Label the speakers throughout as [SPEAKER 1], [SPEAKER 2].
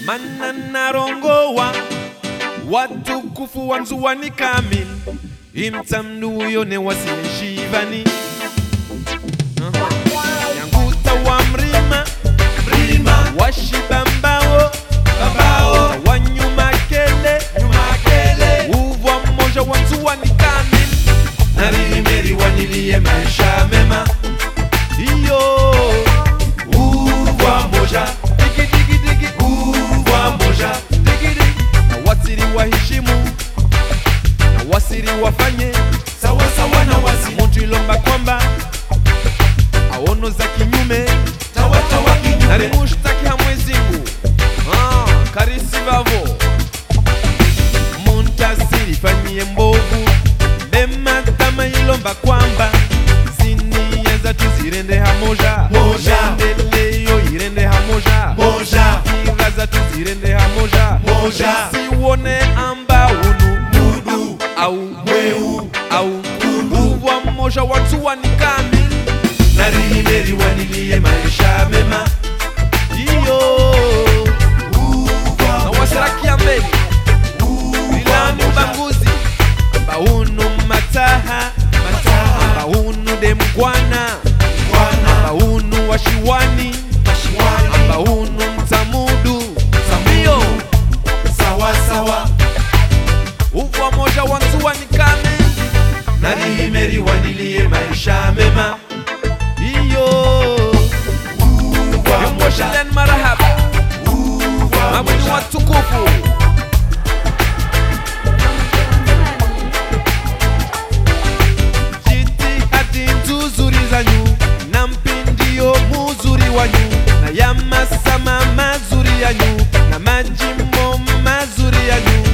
[SPEAKER 1] Manana rongowa watukufu wa Nzuwani kamili imtamdu yone wasile shivani Nyanguta wa mrima washibambao wanyuma kele uvwa mmoja wa Nzuwani kamili narimeri wanilie maisha mema iyo uvwa moja waheshimu na wasiri wafanye sawa sawa na wasi mtu ilomba kwamba aono za kinyume tawa kinyume nari mushtaki hamwezingu karisi vavo muntasiri fanyie mbovu bema tama ilomba kwamba zinia za tuzirende hamoja ndeleyo irende hamoja kira za tuzirende hamoja siwone amba unu mudu au mweu au uwa mmoja wa Nzuwani kamili narimeri wanilie maisha mema iyo na wasirakia mbele ilani ubanguzi baunu mataha baunu demkwana baunu washiwani baunu mtamudu samio sawa uvwa moja wa Nzuwani kamili narimeri wanilie maisha mema iyo yomwashilen marahaba mabuni watukufu jitihadi nzuzuri zanyu na mpindio muzuri wanyu na yamasama mazuri yanyu na majimbo mazuri yanyu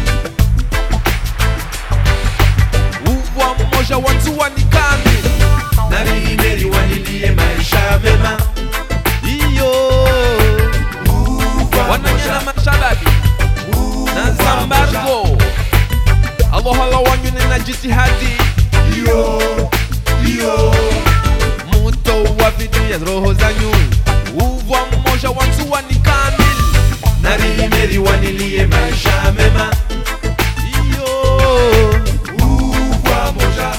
[SPEAKER 1] uvwa mmoja wa Nzuwani kamili narimeri wanilie maisha mema iyo wananyana mashababi na zambargo Allah wanyune na jitihadi iyo muto wa vidu ya roho zanyu uvwa mmoja wa Nzuwani kamili narimeri wanilie maisha mema iyo uvwa moja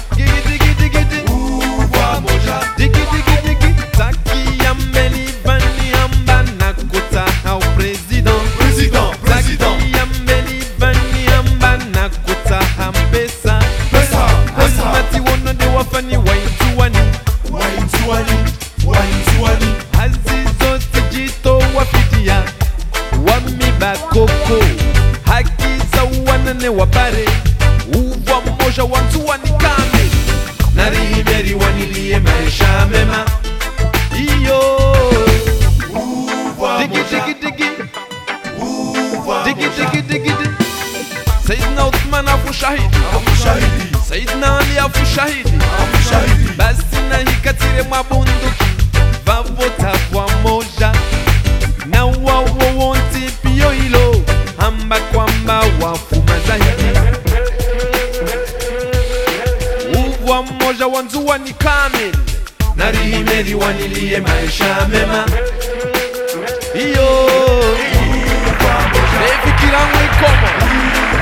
[SPEAKER 1] digi taki ya mbeli bani amba na kota hao president taki ya mbeli bani amba na kota hampesa mati wono de wafani wa Nzuwani hazizo tijito wafidia wamibakoko haki za wanane wapare uvwa mmoja wa Nzuwani kamili narimeri wanilie maisha mema iyo digi Sayyidina Uthman afu shahidi Sayyidina Ali afu shahidi basi na hikatire mabunduki vavota kwa moja na wawo wonti pio ilo hamba kwamba wafuma zahidi uvwa mmoja wa Nzuwani kamili narimeri wanilie maisha mema iyo befikira mwikomo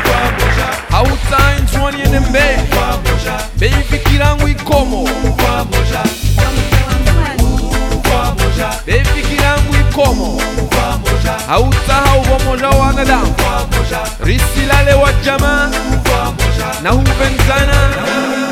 [SPEAKER 1] hauta Nzuwani ene mbe befikira mwikomo befikira mwikomo hauta hauwa moja wa wanadamu risilale wa jamaa na huvenzana